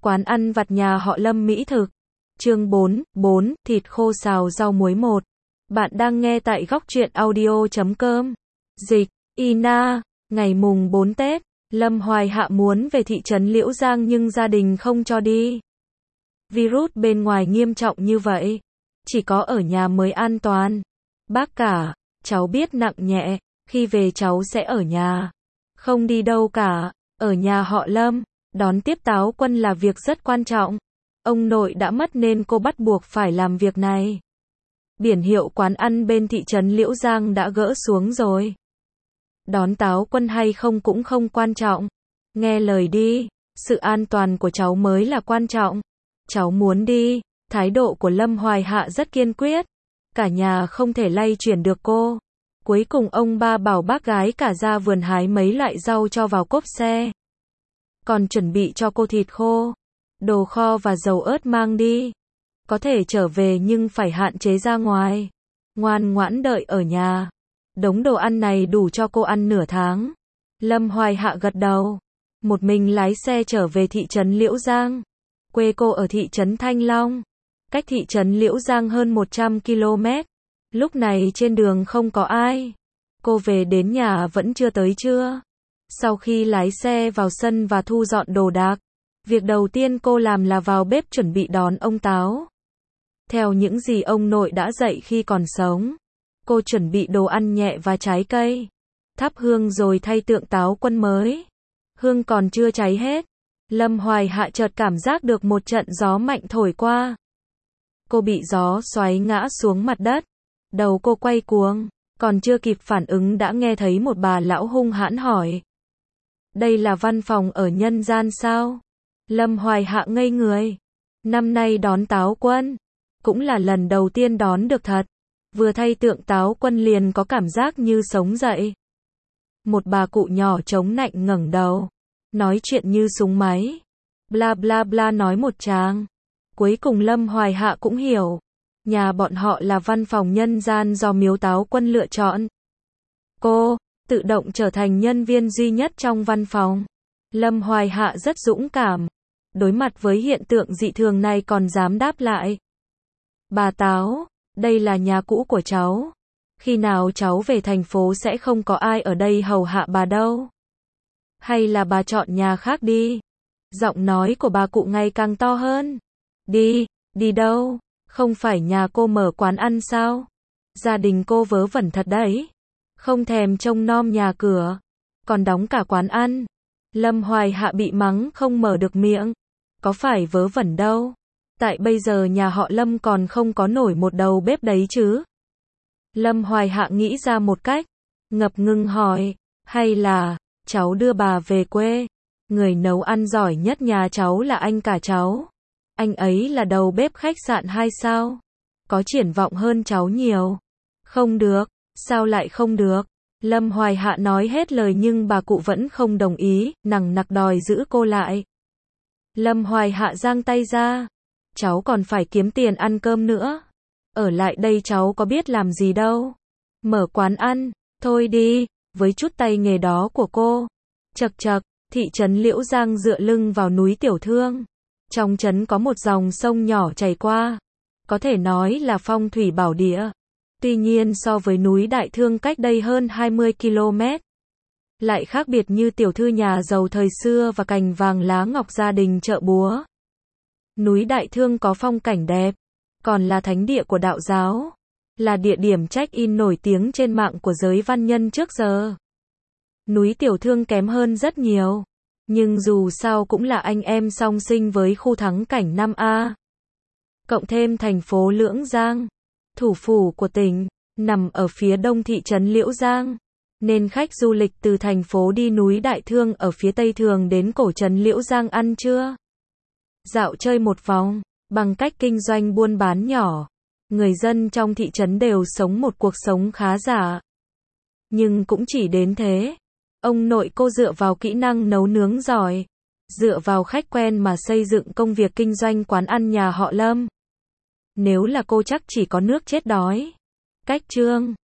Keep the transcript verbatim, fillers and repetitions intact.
Quán ăn vặt nhà họ Lâm mỹ thực. Chương bốn, bốn, thịt khô xào rau muối một. Bạn đang nghe tại góc truyện audio chấm com. Dịch, Ina, ngày mùng bốn Tết, Lâm Hoài Hạ muốn về thị trấn Liễu Giang nhưng gia đình không cho đi. Virus bên ngoài nghiêm trọng như vậy, chỉ có ở nhà mới an toàn. Bác cả, cháu biết nặng nhẹ, khi về cháu sẽ ở nhà. Không đi đâu cả, ở nhà họ Lâm. Đón tiếp Táo Quân là việc rất quan trọng. Ông nội đã mất nên cô bắt buộc phải làm việc này. Biển hiệu quán ăn bên thị trấn Liễu Giang đã gỡ xuống rồi. Đón Táo Quân hay không cũng không quan trọng. Nghe lời đi, sự an toàn của cháu mới là quan trọng. Cháu muốn đi, thái độ của Lâm Hoài Hạ rất kiên quyết. Cả nhà không thể lay chuyển được cô. Cuối cùng ông ba bảo bác gái cả ra vườn hái mấy loại rau cho vào cốp xe. Còn chuẩn bị cho cô thịt khô, đồ kho và dầu ớt mang đi. Có thể trở về nhưng phải hạn chế ra ngoài. Ngoan ngoãn đợi ở nhà. Đống đồ ăn này đủ cho cô ăn nửa tháng. Lâm Hoài Hạ gật đầu. Một mình lái xe trở về thị trấn Liễu Giang. Quê cô ở thị trấn Thanh Long. Cách thị trấn Liễu Giang hơn một trăm ki lô mét. Lúc này trên đường không có ai. Cô về đến nhà vẫn chưa tới trưa. Sau khi lái xe vào sân và thu dọn đồ đạc, việc đầu tiên cô làm là vào bếp chuẩn bị đón ông Táo. Theo những gì ông nội đã dạy khi còn sống, cô chuẩn bị đồ ăn nhẹ và trái cây, thắp hương rồi thay tượng Táo Quân mới. Hương còn chưa cháy hết, Lâm Hoài Hạ chợt cảm giác được một trận gió mạnh thổi qua. Cô bị gió xoáy ngã xuống mặt đất, đầu cô quay cuồng, còn chưa kịp phản ứng đã nghe thấy một bà lão hung hãn hỏi. Đây là văn phòng ở nhân gian sao? Lâm Hoài Hạ ngây người. Năm nay đón Táo Quân, cũng là lần đầu tiên đón được thật. Vừa thay tượng Táo Quân liền có cảm giác như sống dậy. Một bà cụ nhỏ chống nạnh ngẩng đầu, nói chuyện như súng máy. Bla bla bla nói một tràng. Cuối cùng Lâm Hoài Hạ cũng hiểu. Nhà bọn họ là văn phòng nhân gian do Miếu Táo Quân lựa chọn. Cô tự động trở thành nhân viên duy nhất trong văn phòng. Lâm Hoài Hạ rất dũng cảm. Đối mặt với hiện tượng dị thường này còn dám đáp lại. Bà Táo, đây là nhà cũ của cháu. Khi nào cháu về thành phố sẽ không có ai ở đây hầu hạ bà đâu. Hay là bà chọn nhà khác đi. Giọng nói của bà cụ ngày càng to hơn. Đi, đi đâu? Không phải nhà cô mở quán ăn sao? Gia đình cô vớ vẩn thật đấy. Không thèm trông nom nhà cửa, còn đóng cả quán ăn. Lâm Hoài Hạ bị mắng không mở được miệng. Có phải vớ vẩn đâu. Tại bây giờ nhà họ Lâm còn không có nổi một đầu bếp đấy chứ. Lâm Hoài Hạ nghĩ ra một cách. Ngập ngừng hỏi. Hay là, cháu đưa bà về quê. Người nấu ăn giỏi nhất nhà cháu là anh cả cháu. Anh ấy là đầu bếp khách sạn hai sao. Có triển vọng hơn cháu nhiều. Không được. Sao lại không được? Lâm Hoài Hạ nói hết lời nhưng bà cụ vẫn không đồng ý, nằng nặc đòi giữ cô lại. Lâm Hoài Hạ giang tay ra. Cháu còn phải kiếm tiền ăn cơm nữa. Ở lại đây cháu có biết làm gì đâu. Mở quán ăn, thôi đi, với chút tay nghề đó của cô. Chật chật, thị trấn Liễu Giang dựa lưng vào núi Tiểu Thương. Trong trấn có một dòng sông nhỏ chảy qua. Có thể nói là phong thủy bảo địa. Tuy nhiên so với núi Đại Thương cách đây hơn hai mươi ki lô mét, lại khác biệt như tiểu thư nhà giàu thời xưa và cành vàng lá ngọc gia đình chợ búa. Núi Đại Thương có phong cảnh đẹp, còn là thánh địa của đạo giáo, là địa điểm check-in nổi tiếng trên mạng của giới văn nhân trước giờ. Núi Tiểu Thương kém hơn rất nhiều, nhưng dù sao cũng là anh em song sinh với khu thắng cảnh năm A. Cộng thêm thành phố Lưỡng Giang, thủ phủ của tỉnh, nằm ở phía đông thị trấn Liễu Giang, nên khách du lịch từ thành phố đi núi Đại Thương ở phía tây thường đến cổ trấn Liễu Giang ăn trưa, dạo chơi một vòng. Bằng cách kinh doanh buôn bán nhỏ, người dân trong thị trấn đều sống một cuộc sống khá giả. Nhưng cũng chỉ đến thế. Ông nội cô dựa vào kỹ năng nấu nướng giỏi, dựa vào khách quen mà xây dựng công việc kinh doanh quán ăn nhà họ Lâm. Nếu là cô chắc chỉ có nước chết đói. Cách chương